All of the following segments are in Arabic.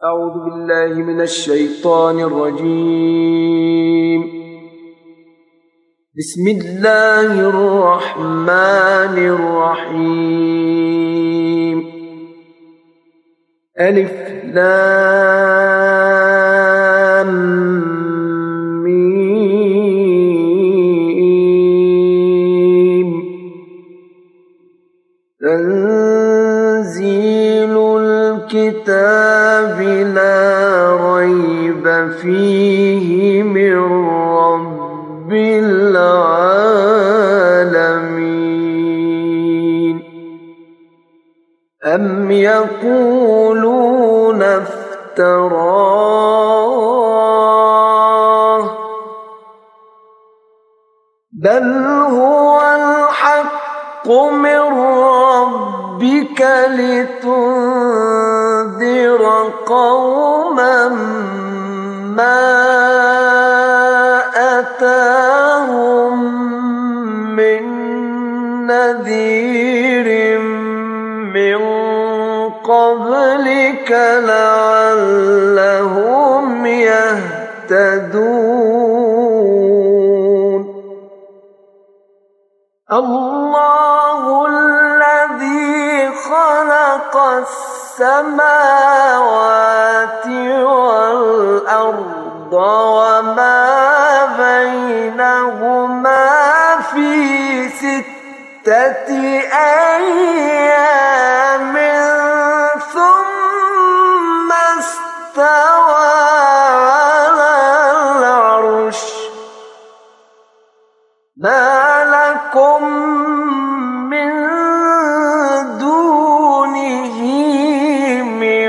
أعوذ بالله من الشيطان الرجيم. بسم الله الرحمن الرحيم. ألف لام ميم. تنزيل الكتاب لا ريب فيه من رب العالمين. أم يقولون افتراه بل هو الحق من ربك لتنذر قوما ما أتاهم من نذير من قبلك لعلهم يهتدون. الله الذي خلق السماوات والأرض وما بينهما في 6 أيام ثم استوى على العرش. ما لكم من دونه من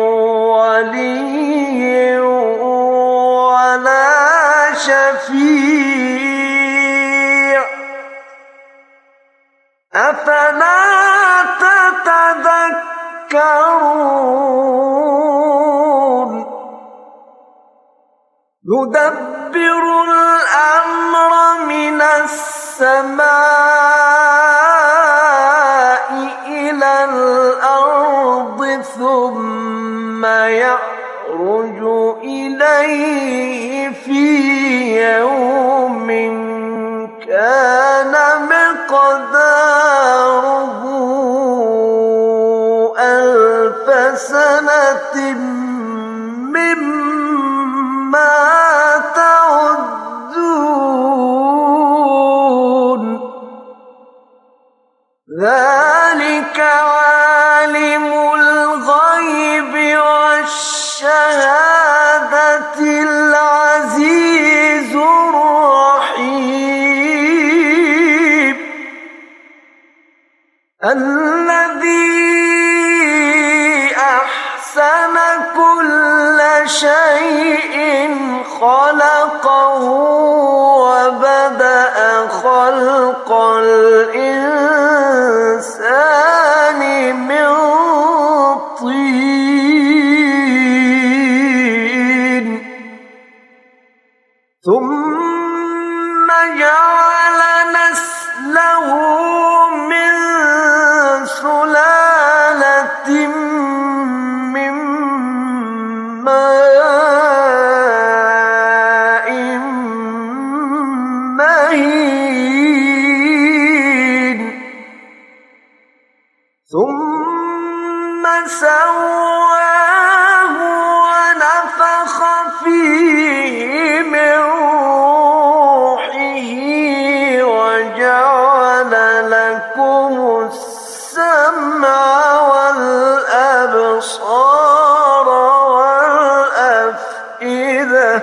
ولي ولا شفيع أفلا تتذكرون. يدبر الأمر من السماء إلى الأرض ثم يعرج إليه في يوم كان مقداره 1000 سنة مما تعدون. ذلك عالم الغيب والشهادة العزيز الرحيم. الذي أحسن كل شيء خلقه وبدأ خلق الإنسان من طين ثم جعل نسله من سلالة من ماء مهين ثم سواه ونفخ فيه من روحه وجعل لكم السمع والأبصار والأفئدة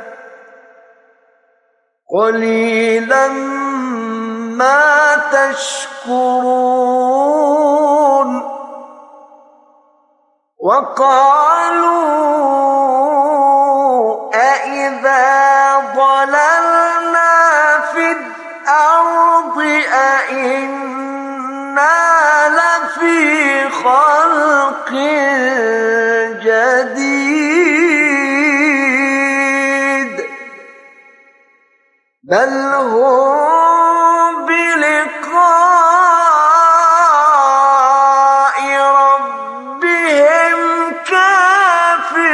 قليلا ما تشكرون. وقالوا أإذا ضللنا في الأرض أإنا لفي خلق جديد بل هم بلقاء ربهم كافرون.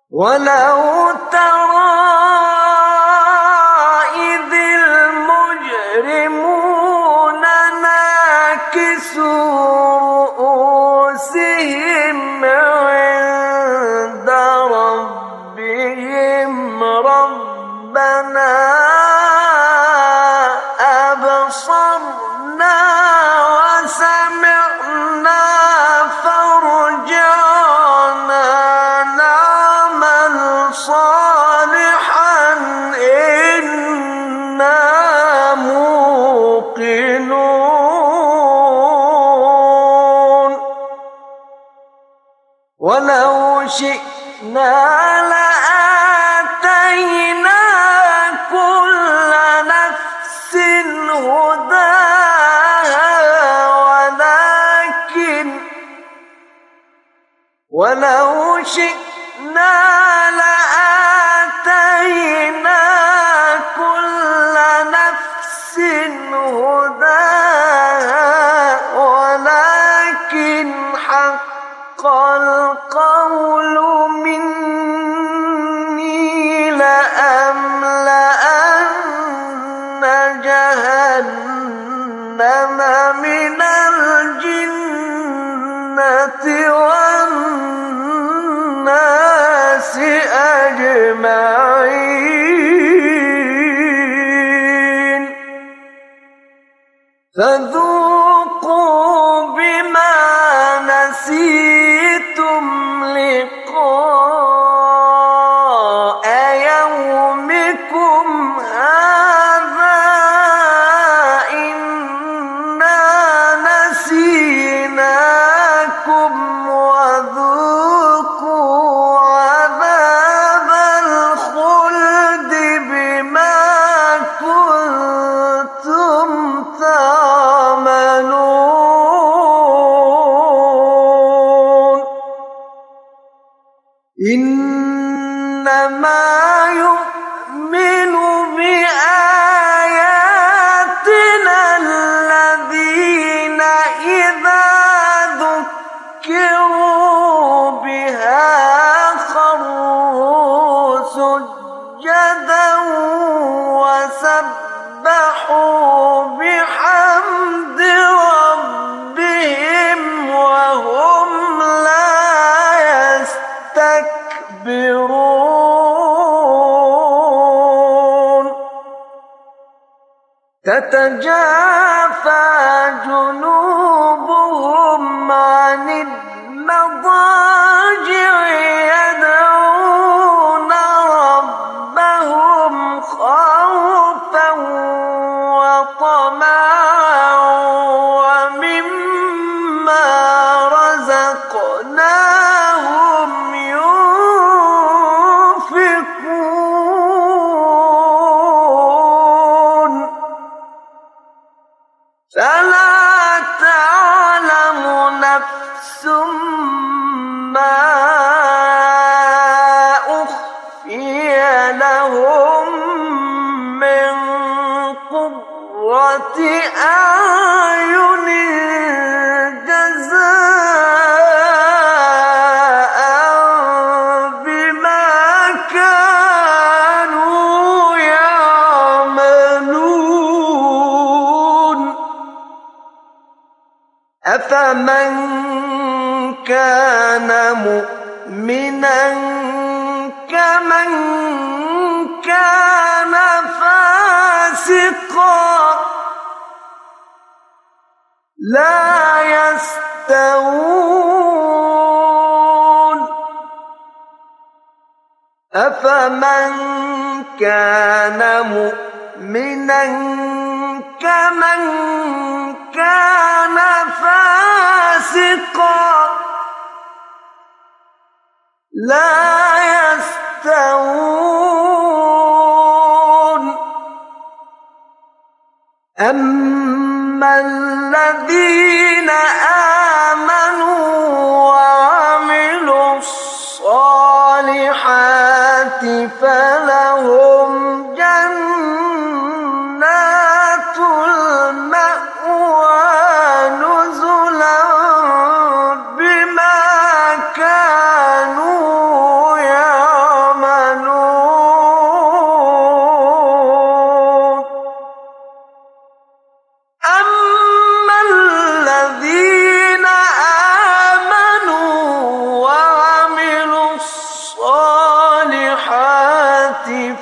ولو ترى إذ المجرمون ناكسوا رؤوسهم عند ربهم ربنا أبصرنا وسمعنا فارجعنا نعمل صالحا إنا موقنون ولو شئنا لآتينا كل نفس هداها ولو شئنا لآتينا كل نفس هداها ولكن حق القول مني لأملأن جهنم من الجنة والناس أجمعين فذوقوا بما نسيتم لقاء يومكم هذا إنا نسيناكم وذوقوا عذاب الخلد بما كنتم تعملون إنما يؤمن بآياتنا الذين إذا ذكروا بها خروا سجدا وسبحوا بحمد ربهم وهم لا يستكبرون تتجافى جنوبهم عن المضاجع يدعون ربهم خوفا وطمعا ومما رزقناهم ينفقون فلا تعلم نفس ما أخفي لهم من قرة أعين جزاء بما كانوا يعملون أفمن كان مؤمنا كمن كان فاسقا لا يستوون أفمن كان مؤمنا كمن كان فاسقا لا يستوون أما الذين آمنوا وعملوا الصالحات فلهم جنات المأوى نزلا بما كانوا يعملون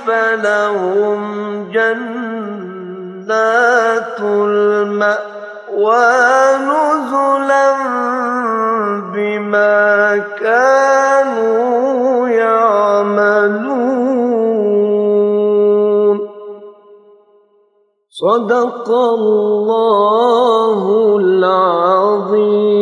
فلهم جنات المأوى نزلا بما كانوا يعملون. صدق الله العظيم.